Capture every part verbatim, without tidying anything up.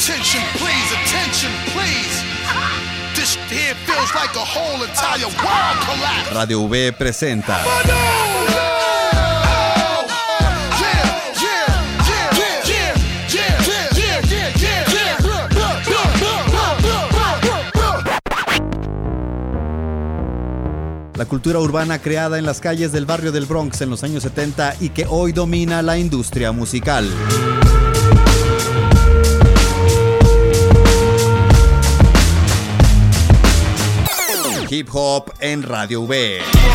Attention please, attention please. This here feels like a whole entire world collapse. Radio V presenta la cultura urbana creada en las calles del barrio del Bronx en los años setenta y que hoy domina la industria musical. Hip Hop en Radio V.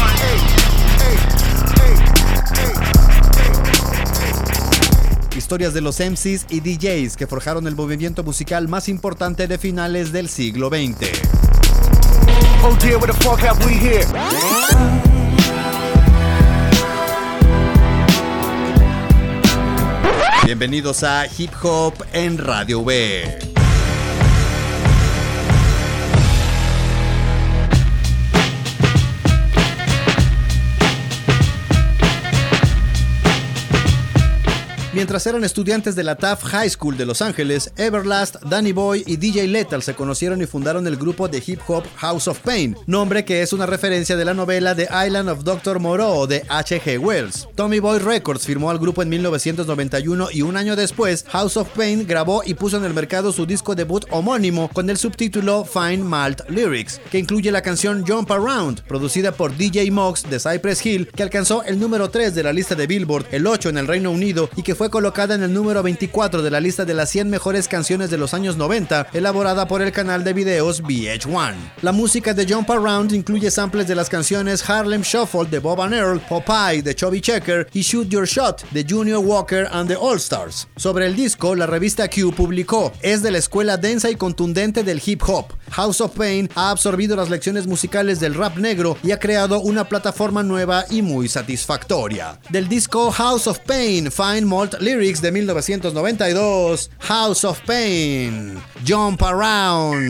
Historias de los M Cs y D Js que forjaron el movimiento musical más importante de finales del siglo veinte. Oh dear, what the fuck have we here? Bienvenidos a Hip Hop en Radio V. Mientras eran estudiantes de la Taft High School de Los Ángeles, Everlast, Danny Boy y D J Lethal se conocieron y fundaron el grupo de hip hop House of Pain, nombre que es una referencia de la novela The Island of doctor Moreau de H G Wells. Tommy Boy Records firmó al grupo en mil novecientos noventa y uno y un año después, House of Pain grabó y puso en el mercado su disco debut homónimo con el subtítulo Fine Malt Lyrics, que incluye la canción Jump Around, producida por D J Moggs de Cypress Hill, que alcanzó el número tres de la lista de Billboard, el ocho en el Reino Unido y que fue colocada en el número veinticuatro de la lista de las cien mejores canciones de los años noventa, elaborada por el canal de videos V H uno. La música de Jump Around incluye samples de las canciones Harlem Shuffle de Bob and Earl, Popeye de Chubby Checker y Shoot Your Shot de Junior Walker and the All Stars. Sobre el disco, la revista Q publicó: es de la escuela densa y contundente del hip hop. House of Pain ha absorbido las lecciones musicales del rap negro y ha creado una plataforma nueva y muy satisfactoria. Del disco House of Pain, Fine Malt Lyrics de mil novecientos noventa y dos, House of Pain, Jump Around.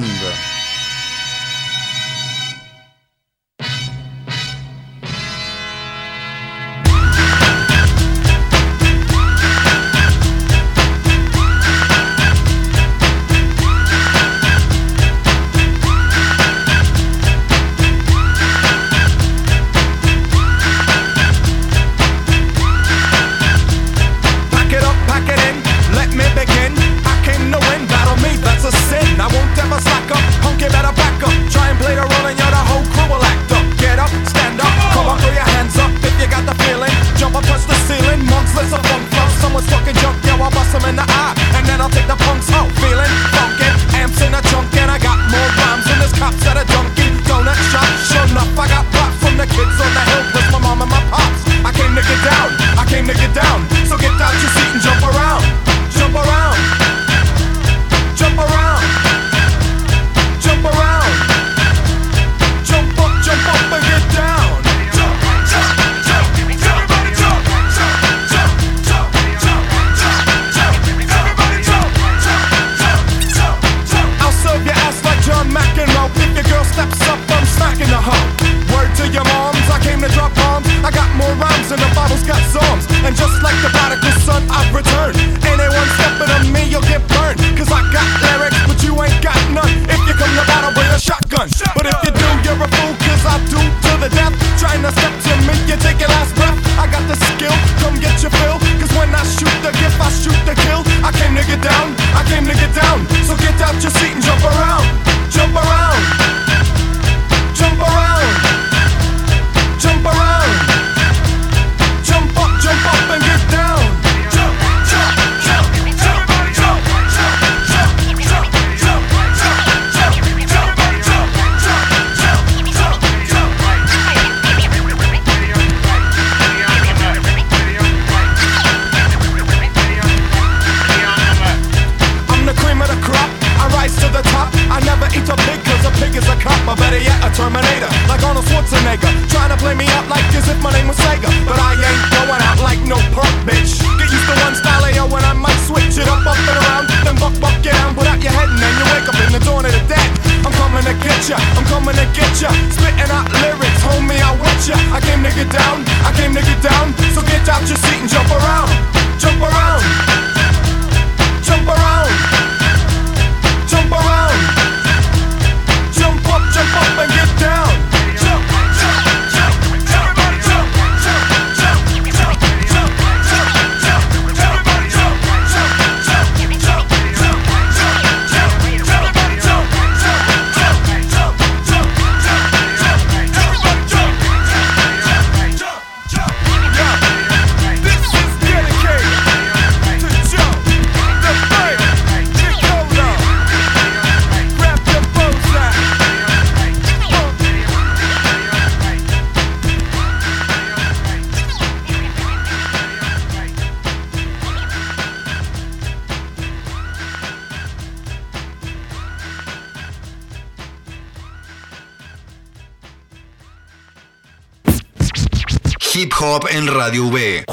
hop en Radio V.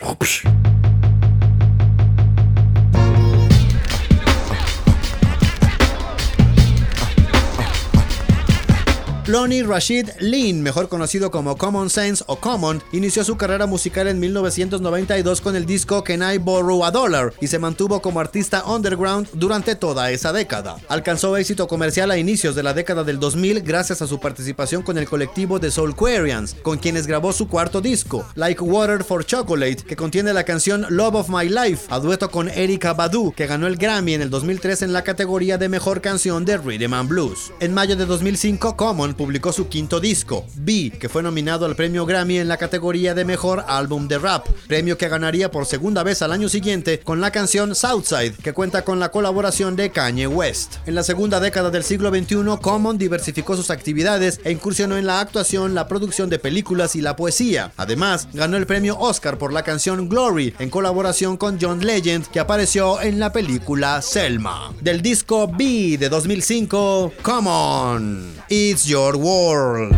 Lonnie Rashid Lynn, mejor conocido como Common Sense o Common, inició su carrera musical en mil novecientos noventa y dos con el disco Can I Borrow a Dollar y se mantuvo como artista underground durante toda esa década. Alcanzó éxito comercial a inicios de la década del dos mil gracias a su participación con el colectivo The Soulquarians, con quienes grabó su cuarto disco, Like Water for Chocolate, que contiene la canción Love of My Life, a dueto con Erykah Badu, que ganó el Grammy en el dos mil tres en la categoría de Mejor Canción de Rhythm and Blues. En mayo de dos mil cinco, Common publicó su quinto disco, B, que fue nominado al premio Grammy en la categoría de Mejor Álbum de Rap, premio que ganaría por segunda vez al año siguiente con la canción Southside, que cuenta con la colaboración de Kanye West. En la segunda década del siglo veintiuno, Common diversificó sus actividades e incursionó en la actuación, la producción de películas y la poesía. Además, ganó el premio Oscar por la canción Glory, en colaboración con John Legend, que apareció en la película Selma. Del disco B de dos mil cinco, Common, It's Your World.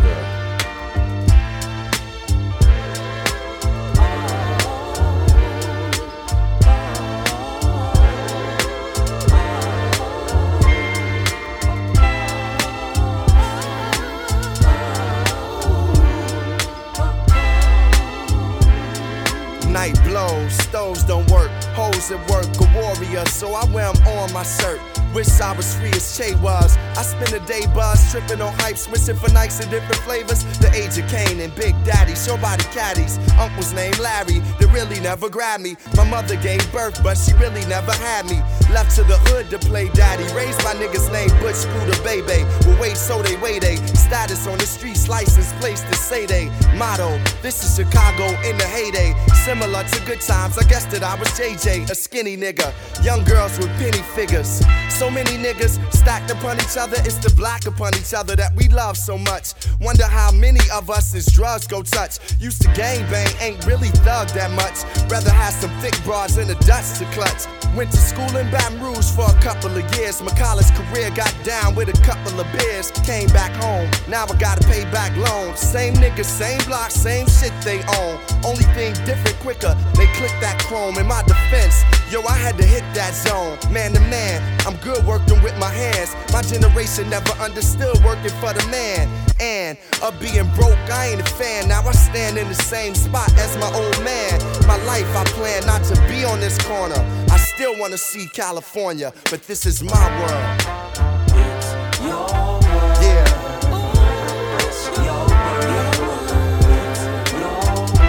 Night blows, stoves don't work, hoes at work, a warrior, so I wear 'em on my shirt. Wish I was free as Che was. I spend a day buzz, tripping on hype, switching for nights in different flavors. The age of Kane and Big Daddy, short body caddies. Uncle's named Larry, they really never grabbed me. My mother gave birth, but she really never had me. Left to the hood to play daddy. Raised my niggas named Butch Scooter Baby. Well, wait, so they wait, they status on the streets, license place to say they motto. This is Chicago in the heyday. Similar to good times, I guess that I was J J, a skinny nigga. Young girls with penny figures. So many niggas stacked upon each other, it's the black upon each other that we love so much. Wonder how many of us is drugs go touch. Used to gangbang, ain't really thug that much. Rather have some thick broads in the Dutch to clutch. Went to school in Baton Rouge for a couple of years. My college career got down with a couple of beers. Came back home, now I gotta pay back loans. Same niggas, same block, same shit they own. Only thing different quicker, they click that chrome. In my defense, yo, I had to hit that zone. Man to man, I'm good working with my hands. My generation never understood working for the man. And of being broke, I ain't a fan. Now I stand in the same spot as my old man. My life, I plan not to be on this corner. I still wanna see California, but this is my world. It's your world. Yeah. It's your world. It's your world.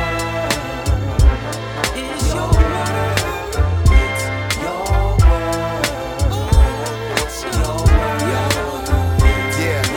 It's your world. It's your world. It's your world. Yeah.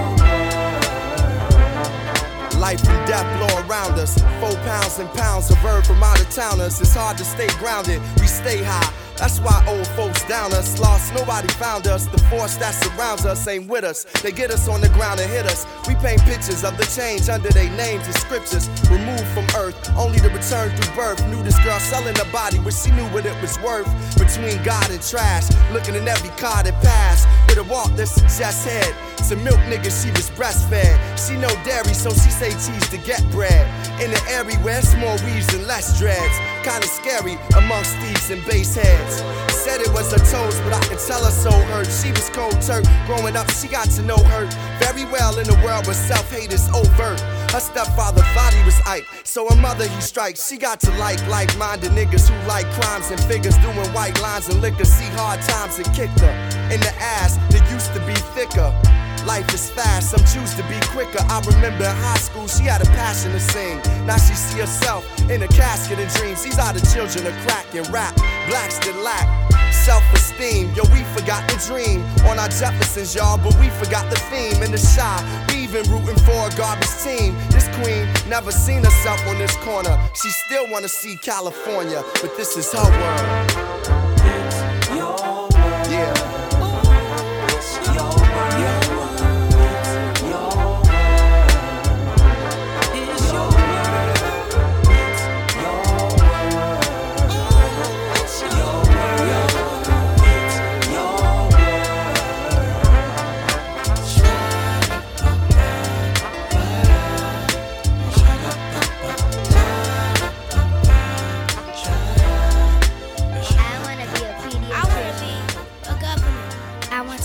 Life and death blow around us. Four pounds and pounds of earth from out of towners. It's hard to stay grounded. We stay high. That's why old folks down us. Lost, nobody found us. The force that surrounds us ain't with us. They get us on the ground and hit us. We paint pictures of the change under their names and scriptures. Removed from earth, only to return through birth. Knew this girl selling her body, but she knew what it was worth. Between God and trash, looking in every car that passed. With a walk that suggests head. Some milk nigga, she was breastfed. She no dairy, so she say cheese to get bread. In the area where it's more weaves and less dreads. Kinda scary amongst thieves and bass heads. Said it was her toes, but I could tell her so hurt. She was cold turk. Growing up, she got to know her very well in a world where self-hate is overt. Her stepfather thought he was Ike, so her mother he strikes. She got to like like-minded niggas who like crimes and figures, doing white lines and liquor. See hard times and kicked her in the ass that used to be thicker. Life is fast, some choose to be quicker. I remember in high school, she had a passion to sing. Now she see herself in a casket of dreams. These are the children of crack and rap, blacks that lack self-esteem. Yo, we forgot the dream on our Jeffersons, y'all, but we forgot the theme. In the shy, we even rooting for a garbage team. This queen never seen herself on this corner. She still wanna see California, but this is her world. It's your world. Yeah. It's your world.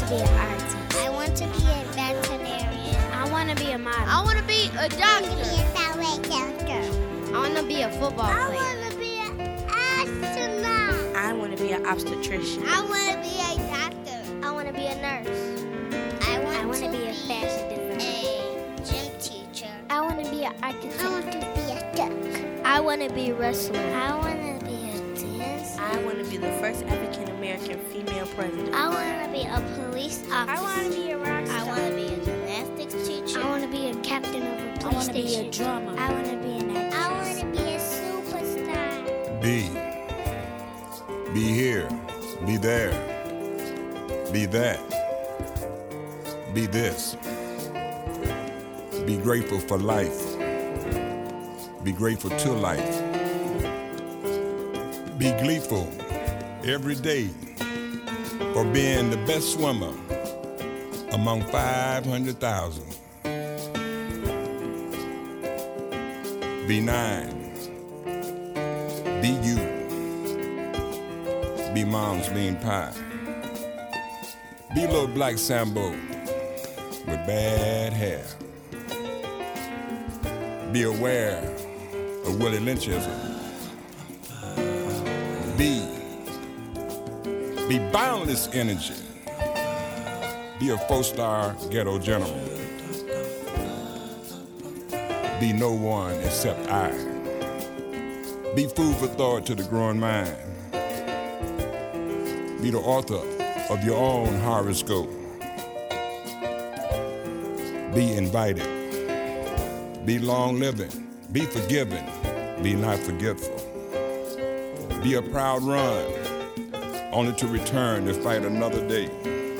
be an artist. I want to be a veterinarian. I want to be a model. I want to be a I want to be doctor. a ballet dancer. I want to be a football I player. want to be an astronaut. I want to be an obstetrician. I want to be a doctor. I want to be a nurse. I want, I want to to be a fashion designer. a gym teacher. I want to be an I want architect. to be a duck. I want to be a wrestler. I want to be a dancer. I want to be the first African American female president. I want to be a police officer. I want to be a rock I star. want to be a gymnastics teacher. I want to be a captain of a I police want to be a station. drummer. I want to be an actress. I want to be a superstar. Be. Be here. Be there. Be that. Be this. Be grateful for life. Be grateful to life. Be gleeful every day for being the best swimmer among five hundred thousand. Be nine. Be you. Be mom's lean pie. Be little black Sambo with bad hair. Be aware of Willie Lynchism. Be. Be boundless energy. Be a four-star ghetto general. Be no one except I. Be food for thought to the growing mind. Be the author of your own horoscope. Be invited. Be long-living. Be forgiving. Be not forgetful. Be a proud run, only to return to fight another day.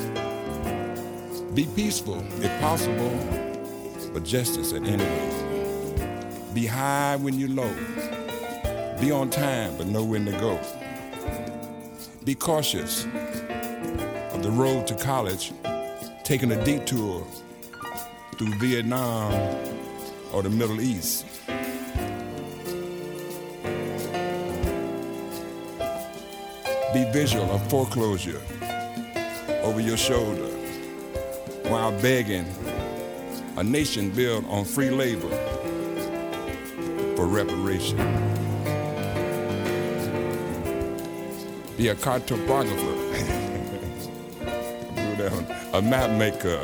Be peaceful, if possible, but justice at any rate. Be high when you're low. Be on time, but know when to go. Be cautious of the road to college, taking a detour through Vietnam or the Middle East. Be visual of foreclosure over your shoulder while begging a nation built on free labor for reparation. Be a cartographer, do that one. A map maker.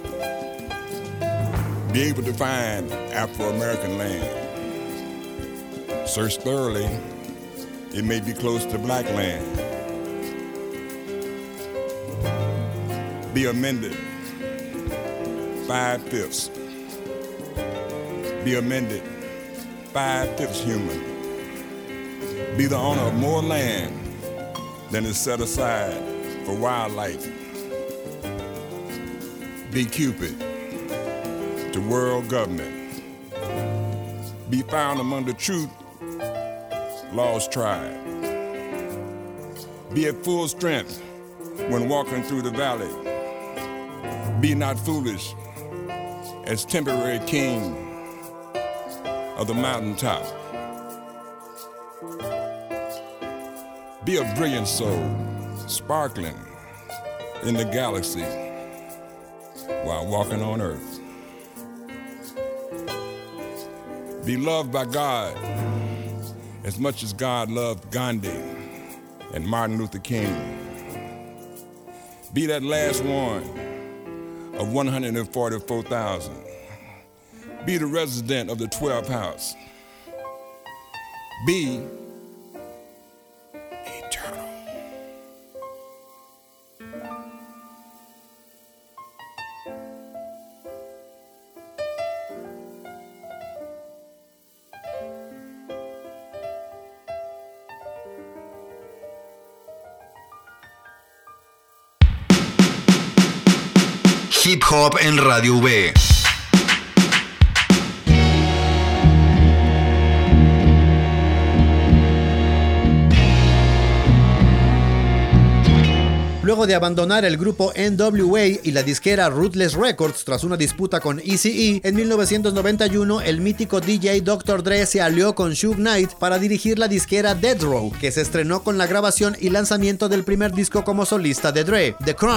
Be able to find Afro-American land. Search thoroughly, it may be close to black land. Be amended, five-fifths. Be amended, five-fifths human. Be the owner of more land than is set aside for wildlife. Be Cupid to world government. Be found among the truth, lost tribe. Be at full strength when walking through the valley. Be not foolish as temporary king of the mountaintop. Be a brilliant soul, sparkling in the galaxy while walking on earth. Be loved by God as much as God loved Gandhi and Martin Luther King. Be that last one of one hundred forty-four thousand. Be the resident of the twelfth house. Be eternal. Hip Hop en Radio V. Luego de abandonar el grupo N W A y la disquera Ruthless Records tras una disputa con Eazy-E, en mil novecientos noventa y uno el mítico D J doctor Dre se alió con Suge Knight para dirigir la disquera Death Row, que se estrenó con la grabación y lanzamiento del primer disco como solista de Dre, The Chronic.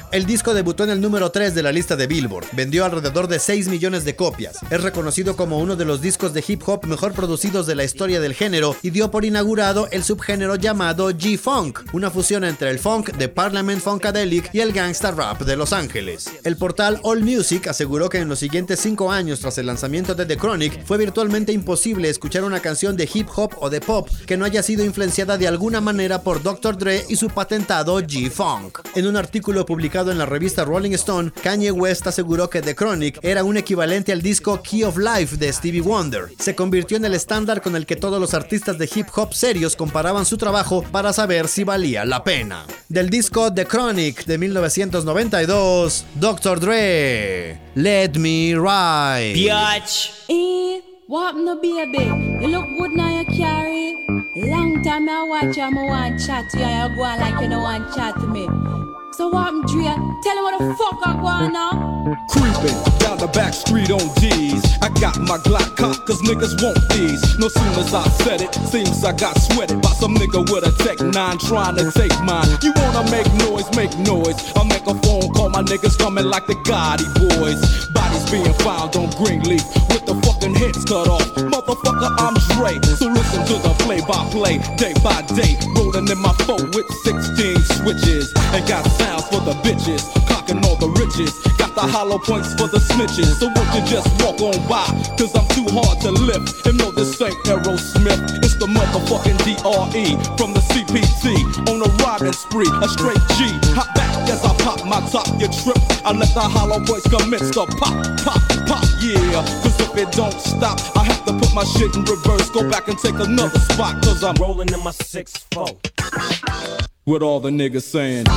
El disco debutó en el número tres de la lista de Billboard, vendió alrededor de seis millones de copias, es reconocido como uno de los discos de hip hop mejor producidos de la historia del género y dio por inaugurado el subgénero llamado G-Funk, una fusión entre el funk de Parliament Funkadelic y el gangsta rap de Los Ángeles. El portal AllMusic aseguró que en los siguientes cinco años tras el lanzamiento de The Chronic fue virtualmente imposible escuchar una canción de hip hop o de pop que no haya sido influenciada de alguna manera por doctor Dre y su patentado G-Funk. En un artículo publicado en la revista Rolling Stone, Kanye West aseguró que The Chronic era un equivalente al disco Key of Life de Stevie Wonder. Se convirtió en el estándar con el que todos los artistas de hip hop serios comparaban su trabajo para saber si valía la pena. Del disco The Chronic de mil novecientos noventa y dos, doctor Dre, Let Me Ride. Biatch. Eh, what no baby? You look good now you carry. Long time I watch you, I want chat to you, and you go on like you don't want chat to me. So what I'm Dre? Tell me what the fuck I go on now. Creeping down the back street on D's. I got my Glock cocked cause niggas want these. No soon as I said it, seems I got sweated by some nigga with a Tech nine trying to take mine. You wanna make noise, make noise. I'll make a phone call, my niggas coming like the Gotti boys. Bodies being found on Greenleaf with the fucking heads cut off. Motherfucker, I'm Dre. So listen to the play-by-play, day by day. Rolling in my four with sixteen switches. And got sounds for the bitches, clocking all the riches. Got the hollow points for the snitches. So won't you just walk on by, cause I'm too hard to lift. And no, this ain't Aerosmith, it's the motherfucking D R E from the C P T. On a riding spree, a straight G. Hop back as I pop my top, you trip. I let the hollow points commence to pop, pop, pop, yeah. Cause if it don't stop, I have to put my shit in reverse. Go back and take another spot, cause I'm rolling in my six four. With all the niggas saying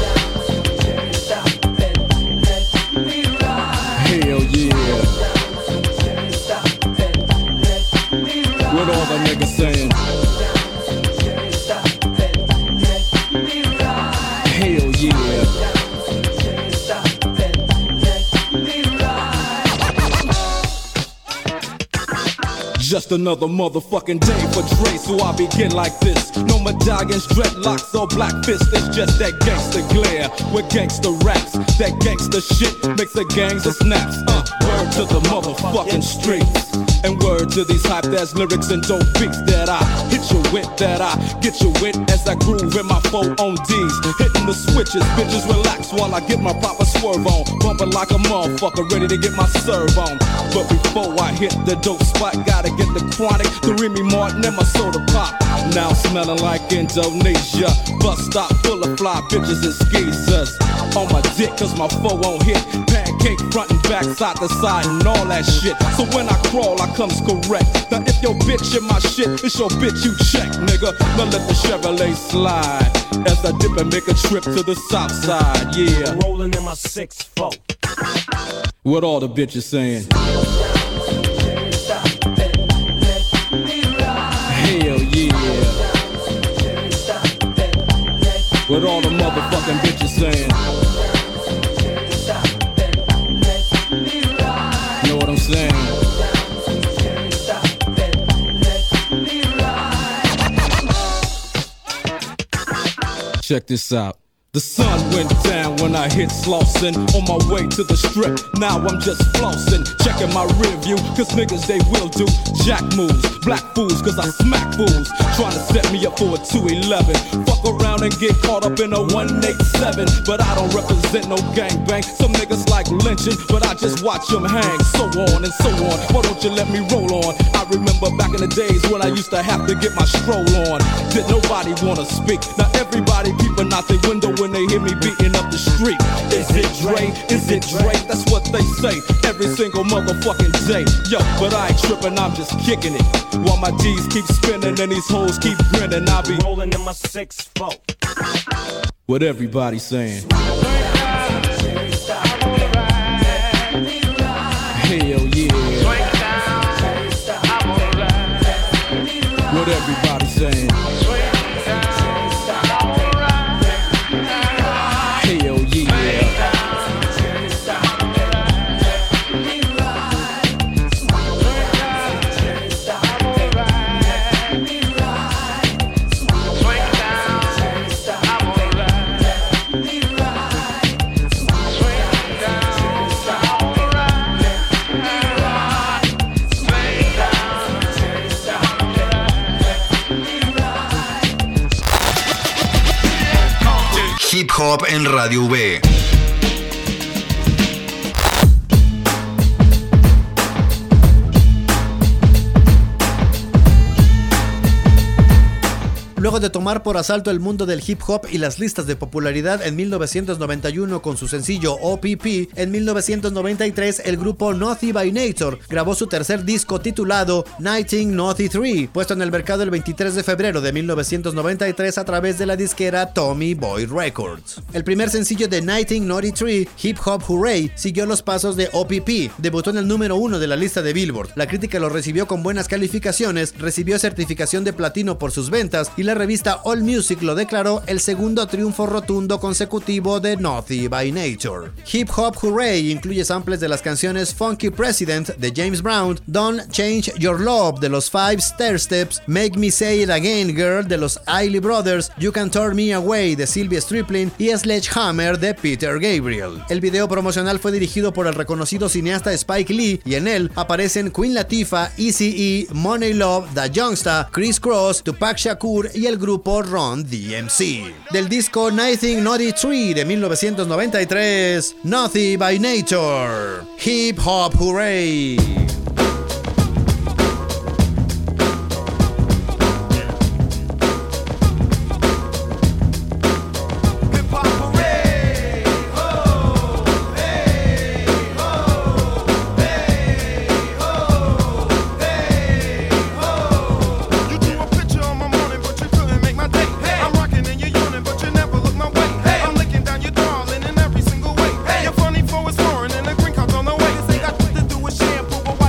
hell yeah. With all the niggas saying hell yeah. Just another motherfucking day for Dre, so I begin like this. No medallions, dreadlocks, or black fists. It's just that gangster glare with gangster raps. That gangster shit makes the gangs of snaps. Uh, word to the motherfucking streets. And word to these hype-ass lyrics and dope beats that I hit you with, that I get you with as I groove in my four on D's. Hitting the switches, bitches relax while I get my proper swerve on. Bumping like a motherfucker, ready to get my serve on. But before I hit the dope spot, gotta get the chronic, the Remy Martin and my soda pop. Now smelling like Indonesia. Bus stop full of fly bitches and skeezers. On my dick cause my foe won't hit. Pancake front and back, side to side and all that shit. So when I crawl I comes correct. Now if your bitch in my shit, it's your bitch you check, nigga. Now let the Chevrolet slide as I dip and make a trip to the south side, yeah. Rolling in my six four. What all the bitches saying? Hell yeah. What all the motherfucking bitches saying? Know what I'm saying? Check this out. The sun went down when I hit Slauson. On my way to the strip, now I'm just flossing. Checking my rear view, cause niggas they will do jack moves. Black fools, cause I smack fools. Trying to set me up for a two eleven. Fuck around and get caught up in a one eighty-seven. But I don't represent no gangbang. Some niggas like lynching, but I just watch them hang. So on and so on, why don't you let me roll on? I remember back in the days when I used to have to get my stroll on. Did nobody wanna speak? Now everybody peeping out the window when they hear me beating up the street. Is it Dre? Is it Dre? That's what they say every single motherfucking day. Yo, but I ain't tripping, I'm just kicking it. While my D's keep spinning and these hoes keep grinning, I'll be rolling in my six four. What everybody saying? Hell yeah. What everybody saying? Hip Hop en Radio V. Luego de tomar por asalto el mundo del hip hop y las listas de popularidad en mil novecientos noventa y uno con su sencillo O P P, en mil novecientos noventa y tres el grupo Naughty by Nature grabó su tercer disco titulado nineteen ninety-three, puesto en el mercado el veintitrés de febrero de mil novecientos noventa y tres a través de la disquera Tommy Boy Records. El primer sencillo de nineteen ninety-three, Hip Hop Hooray, siguió los pasos de O P P, debutó en el número uno de la lista de Billboard. La crítica lo recibió con buenas calificaciones, recibió certificación de platino por sus ventas y la La revista AllMusic lo declaró el segundo triunfo rotundo consecutivo de Naughty by Nature. Hip Hop Hooray incluye samples de las canciones Funky President de James Brown, Don't Change Your Love de los Five Stair Steps, Make Me Say It Again Girl de los Isley Brothers, You Can Turn Me Away de Sylvia Striplin y Sledgehammer de Peter Gabriel. El video promocional fue dirigido por el reconocido cineasta Spike Lee y en él aparecen Queen Latifah, Eazy-E, Money Love, Da Youngsta, Chris Cross, Tupac Shakur y el grupo Run D M C. Del disco nineteen ninety-three de mil novecientos noventa y tres, Naughty by Nature, Hip Hop Hooray. Funny for his foreign and the green cards on the way. Say I put to do with shampoo, but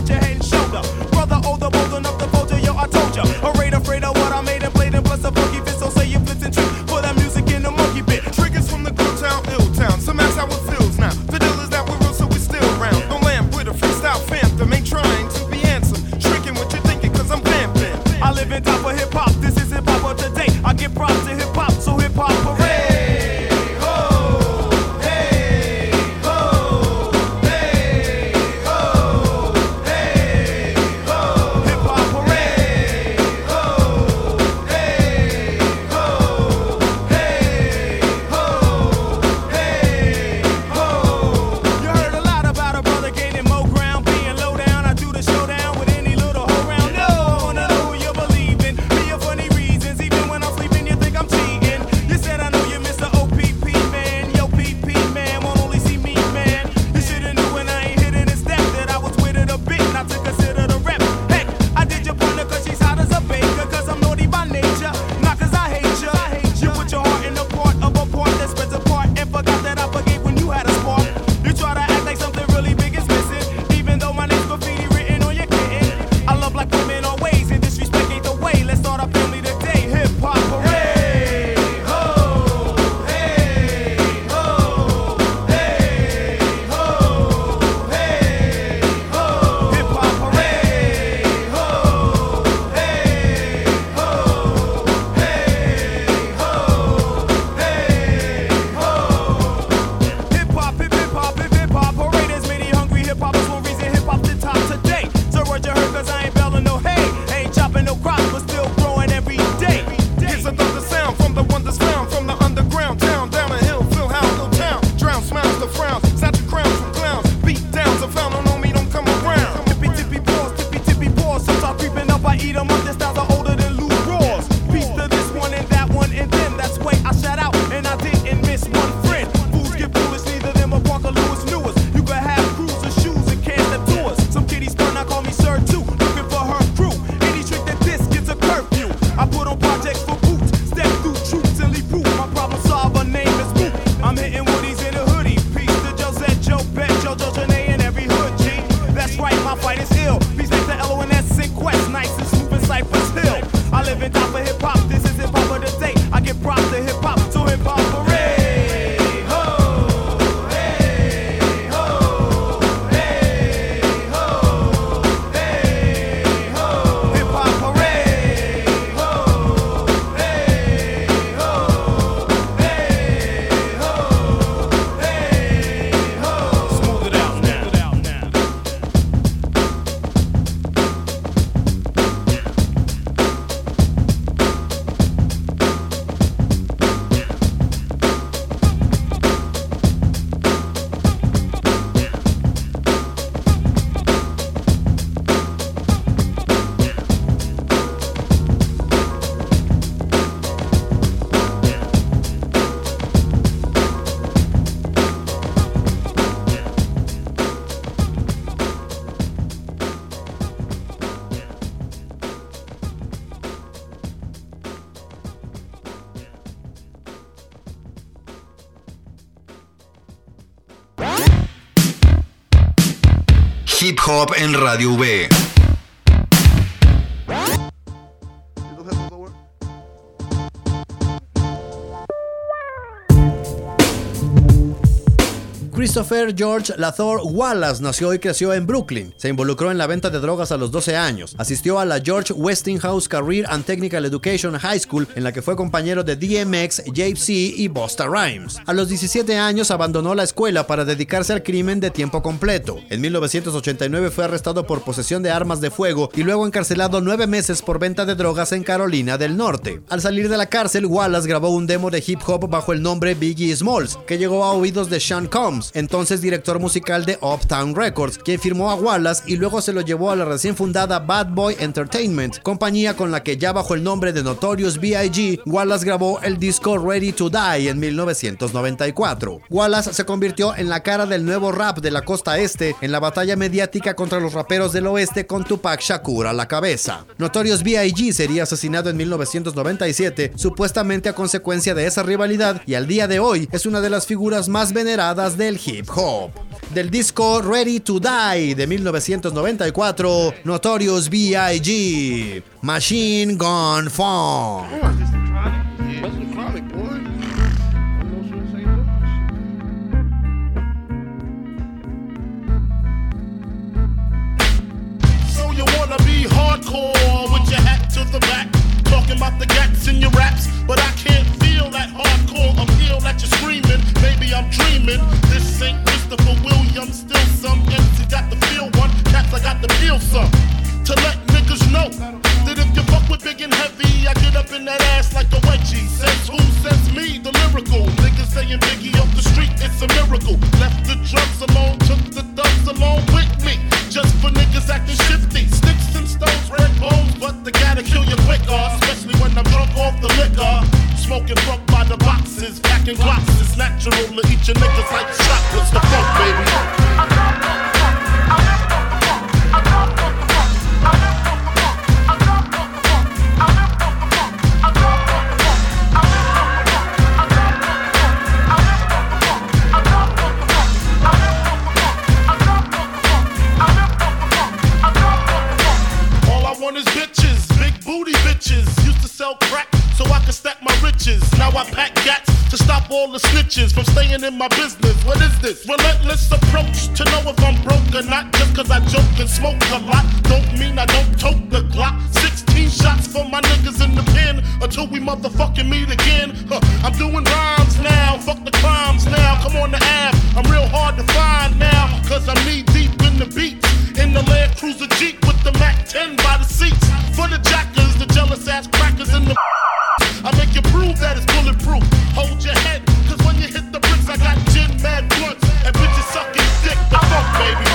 Hip Hop en Radio V. Christopher George Lathor Wallace nació y creció en Brooklyn. Se involucró en la venta de drogas a los doce años. Asistió a la George Westinghouse Career and Technical Education High School, en la que fue compañero de D M X, J-C y Busta Rhymes. A los diecisiete años abandonó la escuela para dedicarse al crimen de tiempo completo. En mil novecientos ochenta y nueve fue arrestado por posesión de armas de fuego y luego encarcelado nueve meses por venta de drogas en Carolina del Norte. Al salir de la cárcel, Wallace grabó un demo de hip hop bajo el nombre Biggie Smalls, que llegó a oídos de Sean Combs, entonces director musical de Uptown Records, quien firmó a Wallace y luego se lo llevó a la recién fundada Bad Boy Entertainment, compañía con la que ya bajo el nombre de Notorious B I G, Wallace grabó el disco Ready to Die en mil novecientos noventa y cuatro. Wallace se convirtió en la cara del nuevo rap de la costa este en la batalla mediática contra los raperos del oeste con Tupac Shakur a la cabeza. Notorious B I G sería asesinado en mil novecientos noventa y siete, supuestamente a consecuencia de esa rivalidad, y al día de hoy es una de las figuras más veneradas del hip hop. Del disco Ready to Die de mil novecientos noventa y cuatro, Notorious B I G, Machine Gun Funk. So you wanna be hardcore with your hat to the back, talking about the gats in your raps, but I can't feel that hardcore appeal that you're screaming. Maybe I'm dreaming. This ain't Christopher Williams, still some M C got the feel one, cats I got the feel some. To let niggas know that if you fuck with big and heavy, I get up in that ass like a wedgie. Says who? Says me, the lyrical. Niggas saying Biggie off the street, it's a miracle. Left the drugs alone, took the thugs along with me. Just for niggas acting shifty. Sticks and stones, red bones, but they gotta kill you quicker. Especially when I'm drunk off the liquor. Smoking funk by the boxes, packing glocks. It's natural to eat your niggas like chocolates. The funk, baby. Now I pack gats to stop all the snitches from staying in my business. What is this? Relentless approach to know if I'm broke or not. Just cause I joke and smoke a lot don't mean I don't tote the Glock. Sixteen shots for my niggas in the pen until we motherfucking meet again. Huh. I'm doing rhymes now, fuck the crimes now. Come on the Ave, I'm real hard to find now, cause I'm knee deep in the beats. In the Land Cruiser Jeep with the Mac ten by the seats. For the jackers, the jealous ass crackers in the I make you prove that it's bulletproof. Hold your head, cause when you hit the bricks, I got gin, mad blunts, and bitches sucking dick. The funk, baby.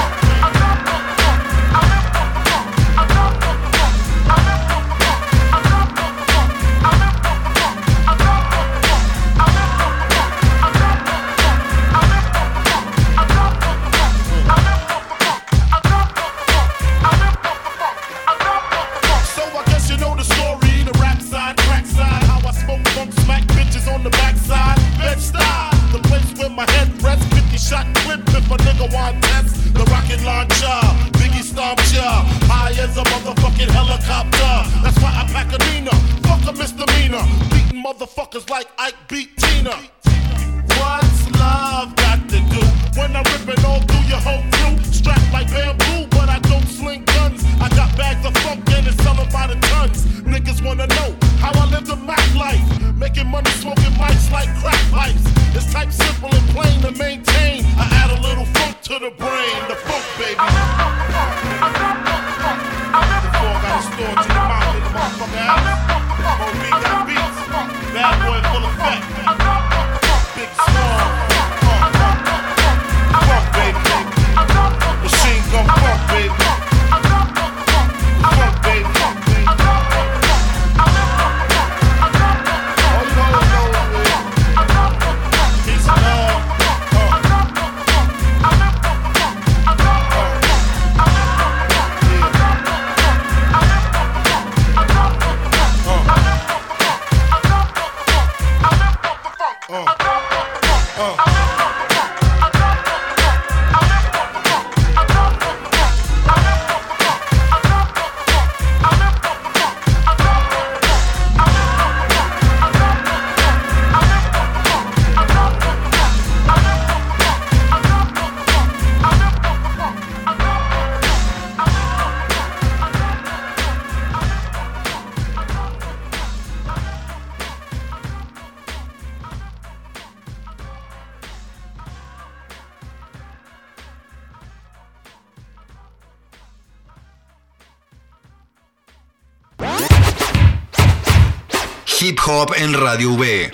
So I guess you know the story, the rap side, crack side. Funk smack bitches on the backside. Bed-Stuy, the place where my head rests. fifty shot clip if a nigga want test. The rocket launcher, Biggie stomp ya. High as a motherfucking helicopter. That's why I pack a Nina. Fuck a misdemeanor. Beating motherfuckers like Ike beat Tina. What's love got to do when I'm ripping all through your whole crew? Strapped like bamboo, but I don't sling guns. I got bags of funk and it's selling by the tons. Niggas wanna know how I live the Mac life. Making money smoking mics like crack pipes. It's type simple and plain to maintain. I add a little funk to the brain. The funk, baby. Before I got a store to the mouth in the motherfucker house. On me got beats. Bad boy full effect. Big small. Funk, baby. Machine gun funk, baby. Funk, baby. Hip Hop en Radio V.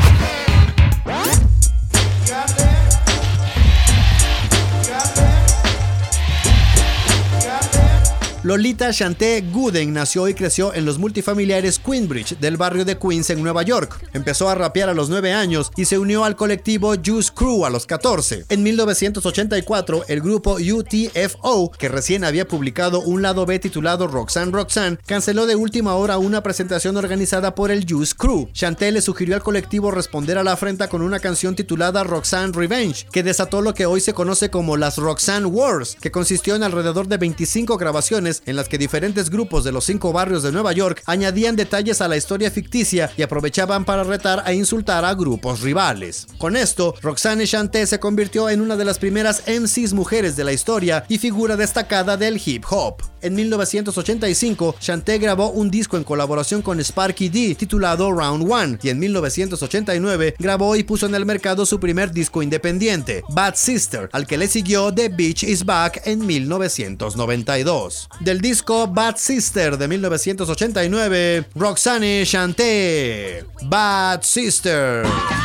Lolita Shante Gooden nació y creció en los multifamiliares Queensbridge del barrio de Queens en Nueva York. Empezó a rapear a los nueve años y se unió al colectivo Juice Crew a los catorce. En mil novecientos ochenta y cuatro, el grupo U T F O, que recién había publicado un lado B titulado Roxanne Roxanne, canceló de última hora una presentación organizada por el Juice Crew. Shante le sugirió al colectivo responder a la afrenta con una canción titulada Roxanne Revenge, que desató lo que hoy se conoce como las Roxanne Wars, que consistió en alrededor de veinticinco grabaciones en las que diferentes grupos de los cinco barrios de Nueva York añadían detalles a la historia ficticia y aprovechaban para retar e insultar a grupos rivales. Con esto, Roxanne Shante se convirtió en una de las primeras M Cs mujeres de la historia y figura destacada del hip hop. En mil novecientos ochenta y cinco, Shante grabó un disco en colaboración con Sparky D titulado Round One, y en mil novecientos ochenta y nueve grabó y puso en el mercado su primer disco independiente, Bad Sister, al que le siguió The Bitch Is Back en mil novecientos noventa y dos. Del disco Bad Sister de mil novecientos ochenta y nueve, Roxanne Shante, Bad Sister.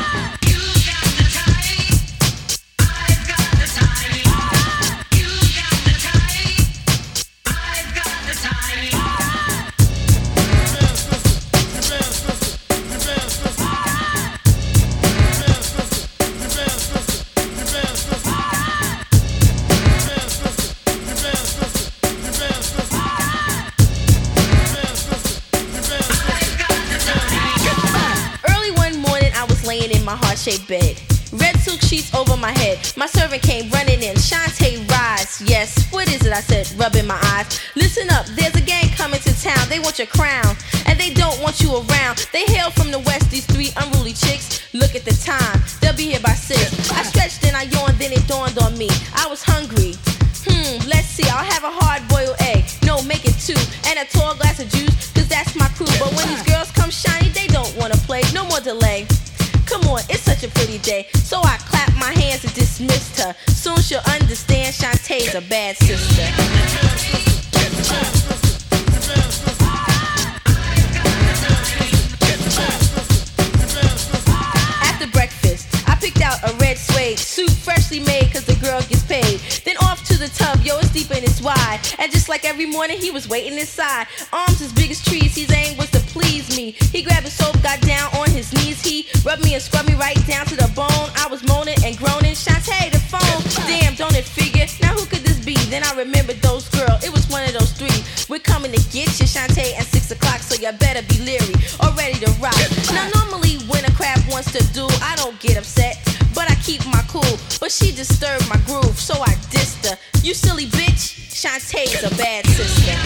Heart-shaped bed, red silk sheets over my head. My servant came running in. Shantae, rise. Yes, what is it? I said, rubbing my eyes. Listen up, there's a gang coming to town. They want your crown, and they don't want you around. They hail from the west, these three unruly chicks. Look at the time, they'll be here by six. I stretched and I yawned, then it dawned on me. I was hungry. Hmm, let's see, I'll have a hard-boiled egg. No, make it two, and a tall glass of juice, cause that's my crew. But when these girls come shiny, they don't wanna play. No more delay. Come on, it's such a pretty day. So I clapped my hands and dismissed her. Soon she'll understand Shantae's a bad sister. After breakfast, I picked out a red suede suit freshly made cause the girl gets paid. Then off to the tub, yo, it's deep and it's wide. And just like every morning, he was waiting inside. Arms as big as trees, his aim was to please me. He grabbed the soap, got down on his knees. He rubbed me and scrubbed me right down to the bone. I was moaning and groaning. Shantae, the phone. Damn, don't it figure? Now who could this be? Then I remembered those girls. It was one of those three. We're coming to get you, Shantae, at six o'clock. So you better be leery or ready to rock. Now normally when a crab wants to do, I don't get upset, but I keep my cool. But she disturbed my groove, so I dissed her. You silly bitch, Shantae's a bad sister.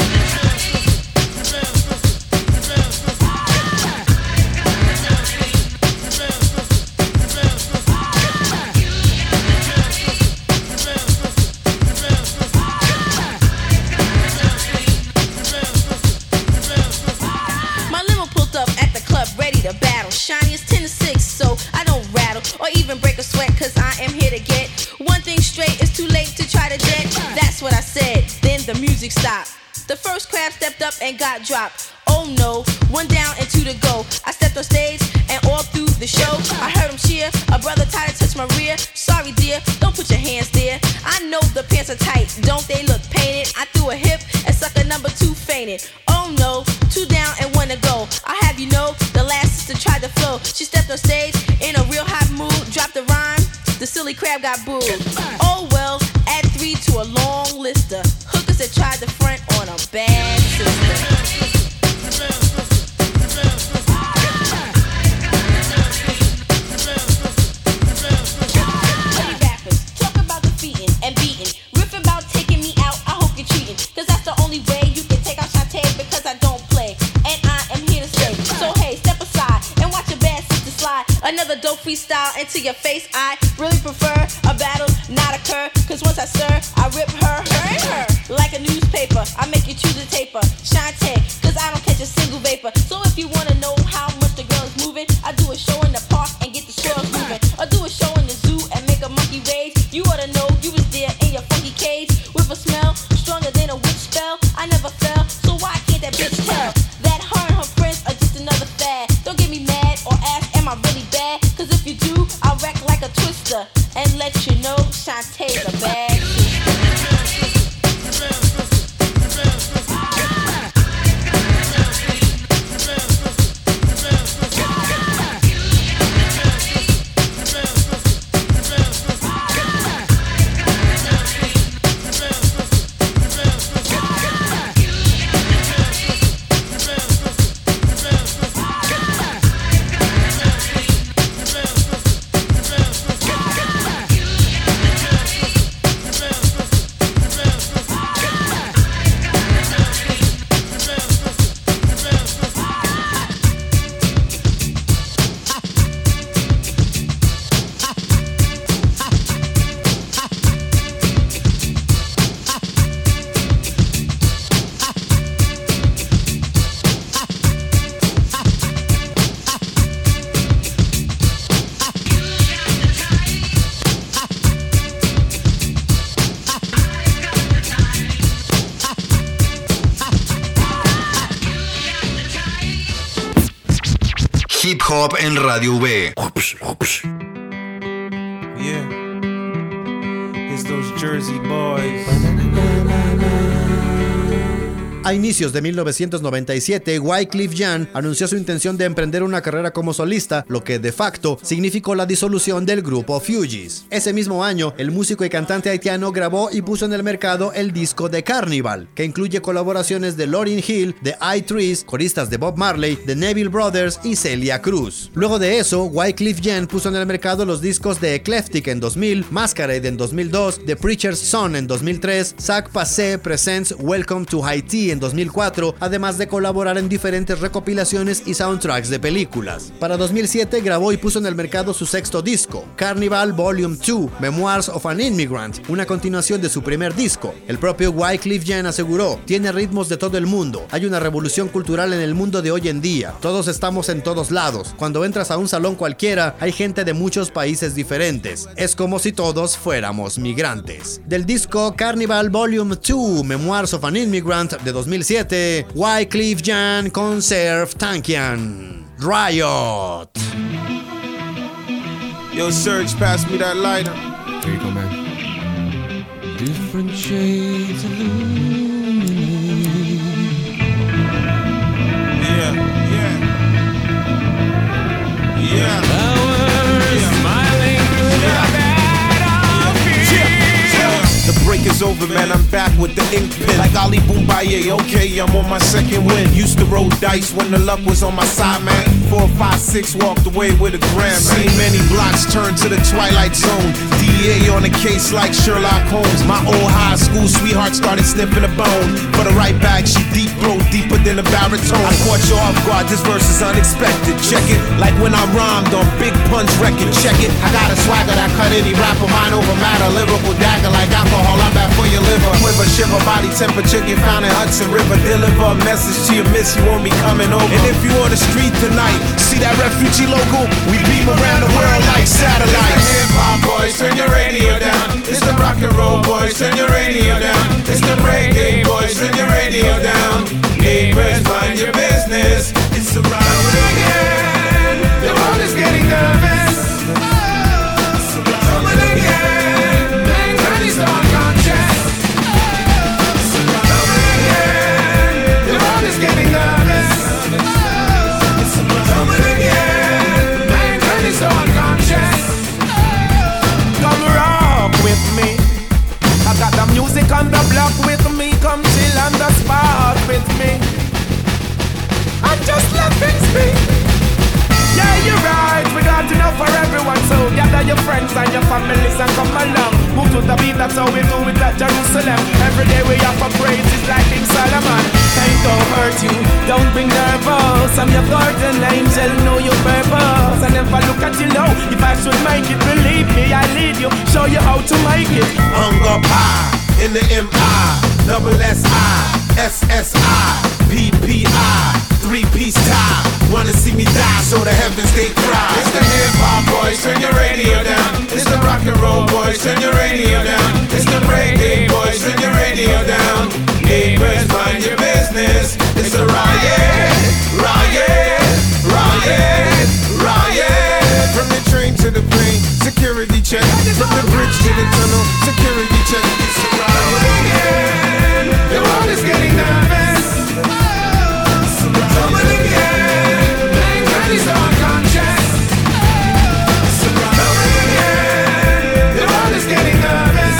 To battle. Shiny is ten to six, so I don't rattle or even break a sweat, cause I am here to get one thing straight. It's too late to try to jet. That's what I said. Then the music stopped. The first crab stepped up and got dropped. Oh no, one down and two to go. I stepped on stage and all through the show I heard him cheer. A brother tried to touch my rear. Sorry dear, don't put your hands there. I know the pants are tight, don't they look painted? I threw a hip and sucker number two fainted. Oh no, two down and one to go. I have you know, the last sister tried to flow. She stepped on stage in a real hot mood, dropped a rhyme, the silly crab got booed. Oh well, add three to a long list of hookers that tried to front on a bad sister. And beating, riffing about taking me out. I hope you're treating, cause that's the only way you can take out Shantae, because I don't play, and I am here to stay. So hey, step aside and watch your bad sister slide. Another dope freestyle into your face. I really prefer a battle not occur, cause once I stir, I rip her, her and her like a newspaper. I make you choose a taper, Shantae, cause I don't catch a single vapor. So if you wanna know how much the girl is moving, I do a show in the park and get the squirrels moving, or do a show in the zoo and make a monkey rage. You oughta know you was there in your funky cage with a smell stronger than a witch spell. I never fell, so why can't that bitch tell that her and her friends are just another fad? Don't give wreck like a twister and let you know Shantae's a bad sister. Hip Hop en Radio V. Yeah. It's those Jersey boys. A inicios de mil novecientos noventa y siete, Wyclef Jean anunció su intención de emprender una carrera como solista, lo que de facto significó la disolución del grupo Fugees. Ese mismo año, el músico y cantante haitiano grabó y puso en el mercado el disco de Carnival, que incluye colaboraciones de Lauryn Hill, de I-Threes, coristas de Bob Marley, de Neville Brothers y Celia Cruz. Luego de eso, Wyclef Jean puso en el mercado los discos de Eclectic en dos mil, Masquerade en dos mil dos, The Preacher's Son en dos mil tres, Sac Passe presents Welcome to Haiti en dos mil cuatro, además de colaborar en diferentes recopilaciones y soundtracks de películas. Para dos mil siete grabó y puso en el mercado su sexto disco, Carnival Volume dos, Memoirs of an Immigrant, una continuación de su primer disco. El propio Wyclef Jean aseguró: tiene ritmos de todo el mundo, hay una revolución cultural en el mundo de hoy en día, todos estamos en todos lados, cuando entras a un salón cualquiera hay gente de muchos países diferentes, es como si todos fuéramos migrantes. Del disco Carnival Volume dos, Memoirs of an Immigrant de dos mil siete, Wyclef Jean con Serj Tankian, Riot. Yo, Serj, pass me that lighter. Here you go, man. Different shades illuminate. Yeah, yeah. Yeah. Flowers yeah. smiling through yeah. the battlefield. Yeah. The break is over, man, I'm back with the ink pen. Like Ali Boumbaye, okay, I'm on my second win. Used to roll dice when the luck was on my side, man. Four, five, six, walked away with a grand, man. Seen many blocks turn to the twilight zone. D A on a case like Sherlock Holmes. My old high school sweetheart started sniffing a bone. For the right back, she deep throat deeper than a baritone. I caught you off guard, this verse is unexpected. Check it, like when I rhymed on Big Punch Record. Check it, I got a swagger that cut any rapper mind over matter. Lyrical dagger like alcohol, I'm bad for your liver. Quiver, shiver, body temperature, get found in Hudson River. Deliver a message to your miss, you won't be coming over. And if you on the street tonight, see that refugee logo? We beam around the world like satellites. It's the hip-hop boys, turn your radio down. It's the rock and roll boys, turn your radio down. It's the reggae boys, turn your radio down. Neighbors, mind your business. It's the riot again. The world is getting nervous. Coming again. Mankind is unconscious. Coming again. The world is getting nervous. Coming again. Mankind is unconscious. Come rock with me. I got the music on the block with me. Come chill on the spot with me. And just let things be. Yeah, you're right, we got enough for everyone. So gather your friends and your families and come along. Move to the beat, that's how we do it at Jerusalem. Every day we offer praises like King Solomon. Hey, don't hurt you, don't be nervous. I'm your guardian angel, know your purpose. And if I look at you low, if I should make it, believe me, I lead you, show you how to make it. Hung up high, in the M I, double S I, S S I, P P I, three-piece tie. Wanna see me die so the heavens they cry. It's the hip-hop boys, turn your radio down. It's the rock and roll boys, turn your radio down. It's the reggae boys, turn your radio down. Neighbors, mind your business. It's a riot, riot, riot, riot. From the train to the plane, security check. From the bridge to the tunnel, security check. Coming again, the world is getting nervous. Coming again, anxiety so unconscious. Coming again, the world is getting nervous.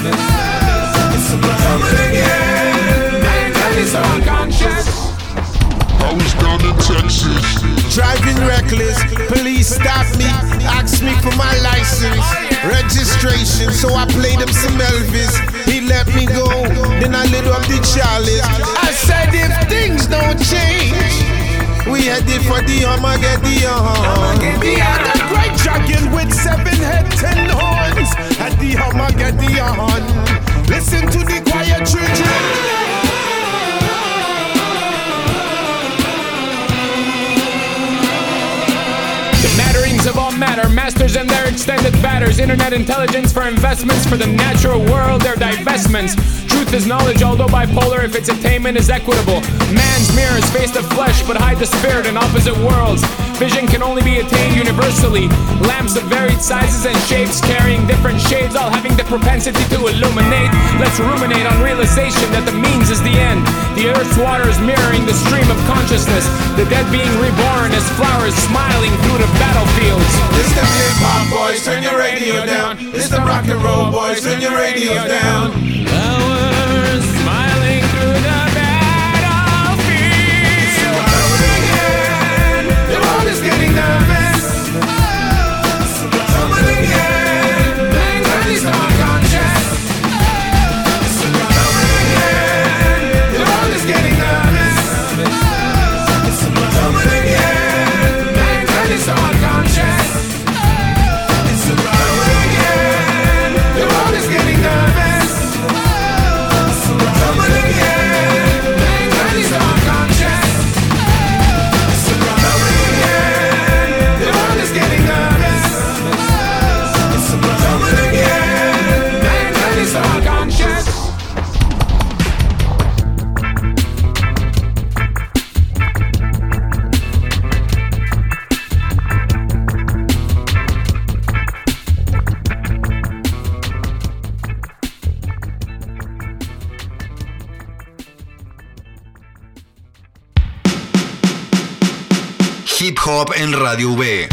Coming again, anxiety so unconscious. I was down in Texas. Driving reckless, police stopped me, asked me for my license, registration, so I played him some Elvis. He let me go, then I lit up the chalice. I said if things don't change, we headed for the Armageddon. We had a great dragon with seven heads, ten horns at the Armageddon. Listen to the quiet children. Matterings of all matter, masters and their extended batters. Internet intelligence for investments, for the natural world, their divestments. Truth is knowledge, although bipolar, if its attainment is equitable. Man's mirrors face the flesh, but hide the spirit in opposite worlds. Vision can only be attained universally. Lamps of varied sizes and shapes, carrying different shades, all having the propensity to illuminate. Let's ruminate on realization that the means is the end. The earth's water is mirroring the stream of consciousness. The dead being reborn as flowers smiling through the battlefields. It's the hip hop boys, turn your radio down. It's the rock and roll boys, turn your radio down. Flowers smiling through the battlefields. Coming again, the world is getting nervous. Coming again, anxiety's so unconscious. Coming again, the world is getting nervous. Coming again, anxiety's so unconscious. Coming again, the world is getting nervous. Coming again, anxiety's so unconscious. Coming again, the world is getting nervous. Coming again, anxiety's so unconscious. Hip Hop en Radio V.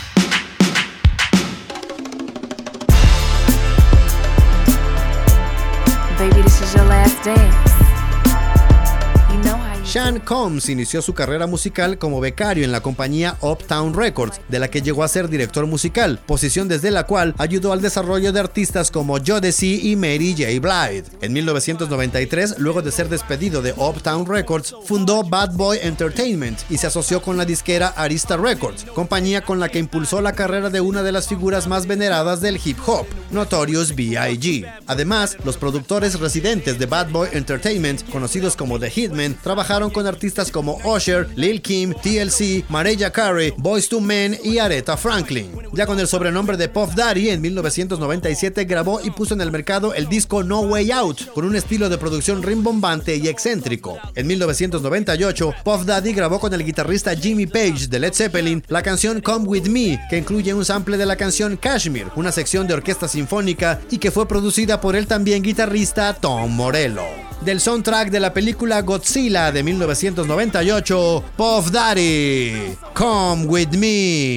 Baby, this is your last dance. You know how you Sean Combs inició su carrera musical como becario en la compañía Uptown Records, de la que llegó a ser director musical, posición desde la cual ayudó al desarrollo de artistas como Jodeci y Mary J. Blige. En mil novecientos noventa y tres, luego de ser despedido de Uptown Records, fundó Bad Boy Entertainment y se asoció con la disquera Arista Records, compañía con la que impulsó la carrera de una de las figuras más veneradas del hip hop, Notorious B I G Además, los productores residentes de Bad Boy Entertainment, conocidos como The Hitmen, trabajaron con artistas como Usher, Lil Kim, T L C, Mariah Carey, Boyz two Men y Aretha Franklin. Ya con el sobrenombre de Puff Daddy, en mil novecientos noventa y siete grabó y puso en el mercado el disco No Way Out, con un estilo de producción rimbombante y excéntrico. En mil novecientos noventa y ocho, Puff Daddy grabó con el guitarrista Jimmy Page de Led Zeppelin la canción Come With Me, que incluye un sample de la canción Kashmir, una sección de orquesta sinfónica y que fue producida por el también guitarrista Tom Morello. Del soundtrack de la película Godzilla de mil novecientos noventa y ocho, Puff Daddy, Come With Me.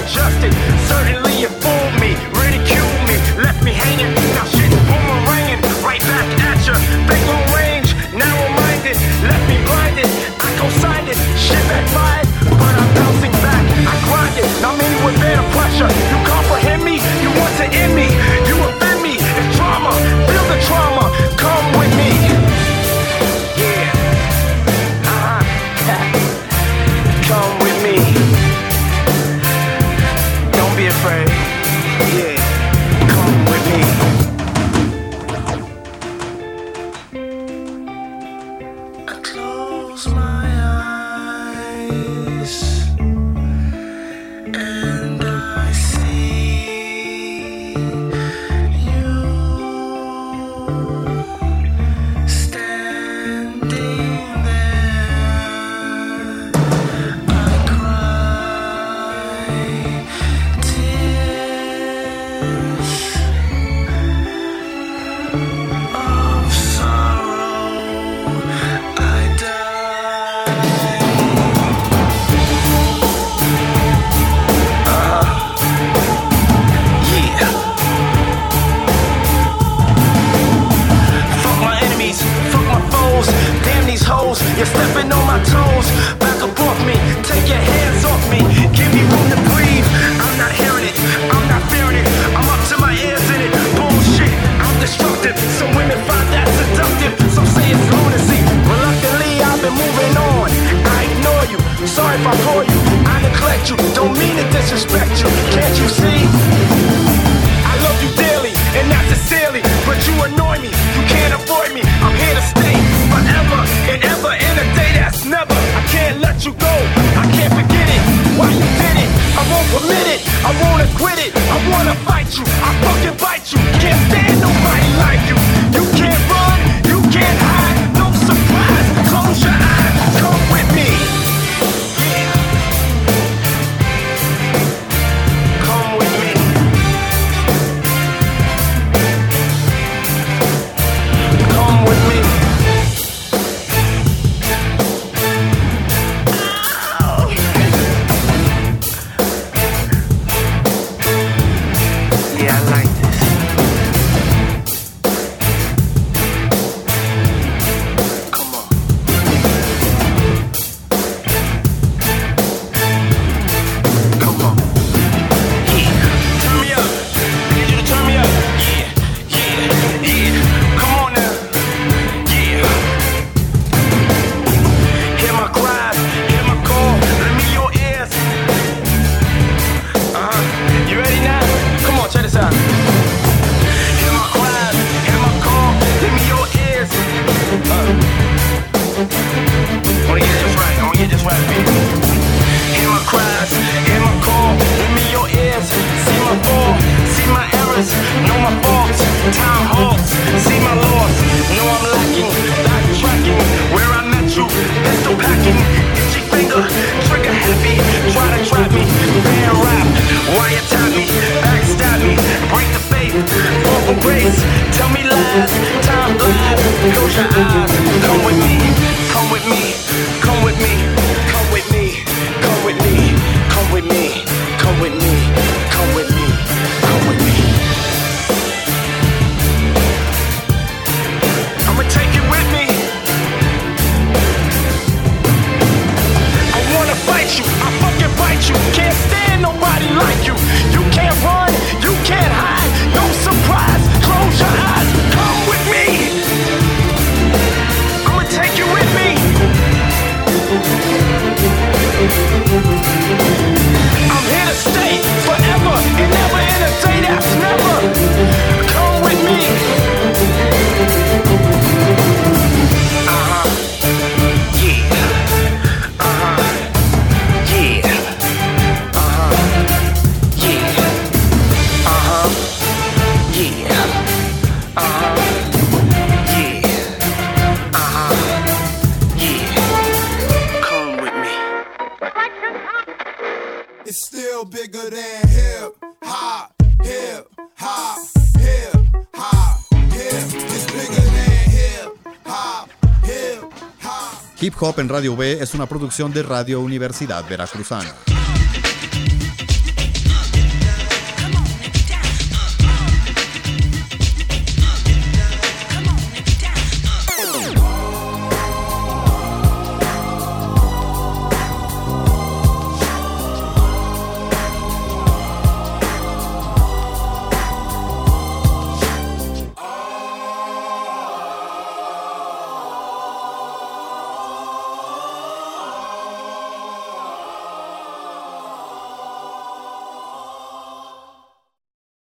adjusted. Certainly you fooled me, ridiculed me, left me hanging. Now shit boomeranging right back at ya. Big long range, narrow-minded, left me blinded. I co-signed it, shit backfired, but I'm bouncing back. I grind it, now many would bear the pressure. You comprehend me, you want to end me, you offend me. It's trauma, feel the trauma, come with me. Yeah, uh-huh. Come with me. Don't be afraid. Yeah, come with me. I close my eyes and I see you standing there. I cry tears of sorrow. I die. Uh-huh. Yeah. Fuck my enemies, fuck my foes. Damn these hoes, you're stepping on my toes. Back up off me, take your hands off me. Give me room to breathe. I'm not hearing it, I'm not fearing it. I'm up to my ears in it. Bullshit, I'm destructive. Some women find that seductive. Some say it's lunacy. Reluctantly, I've been moving on. I ignore you, sorry if I bore you. I neglect you, don't mean to disrespect you. Can't you see? I love you dearly, and not sincerely, but you annoy me, you can't avoid me. I'm here to stay forever and ever in a day that's never. I can't let you go, I can't forget it. Why you did it? I won't permit it, I won't acquit it. I wanna fight you, I fucking bite you. Can't stand nobody like you. You can't run, you can't hide. No surprise, close your eyes, come with me. Yeah. Come with me. Come with me. Ow. Yeah, I like this. Come on. Come on. Yeah. Turn me up. I need you to turn me up. Yeah. Yeah. Yeah. Come on now. Yeah. Hear my cries, hear my call, lend me your ears. Uh-huh. You ready now? Come on, check this out. Hear my cries, hear my call, lend me your ears. Uh. I wanna get this right, I wanna get this right, baby. Hear my cries, hear my call, lend me your ears. See my fall, see my errors, know my faults. Time halts, see my loss, know I'm lacking, back tracking. Where I met you, pistol packing, itchy finger, trigger happy. Try to trap me, fan rap, wiretap me, backstab me, break the faith, fall from grace. Tell me lies, time flies, close your eyes. Come with me, come with me, come with me, come with me, come with me, come with me, come with me, come with me, come with me. I'ma take it with me. I wanna fight you, I fucking bite you. Can't stand nobody like you. You can't run, you can't hide. No surprise, close your eyes. Come with me. I'ma take you with me. I'm here to stay forever and never in a day that's never. Come with me. Uh-huh. Yeah. Uh-huh. Yeah. Uh-huh. Yeah. Uh-huh. Yeah. Uh-huh. Yeah. Uh-huh. Yeah. Come with me. It's still bigger than hip hop, hip hop, hip hop, hip. It's bigger than hip hop, hip hop. Hip Hop en Radio V es una producción de Radio Universidad Veracruzana.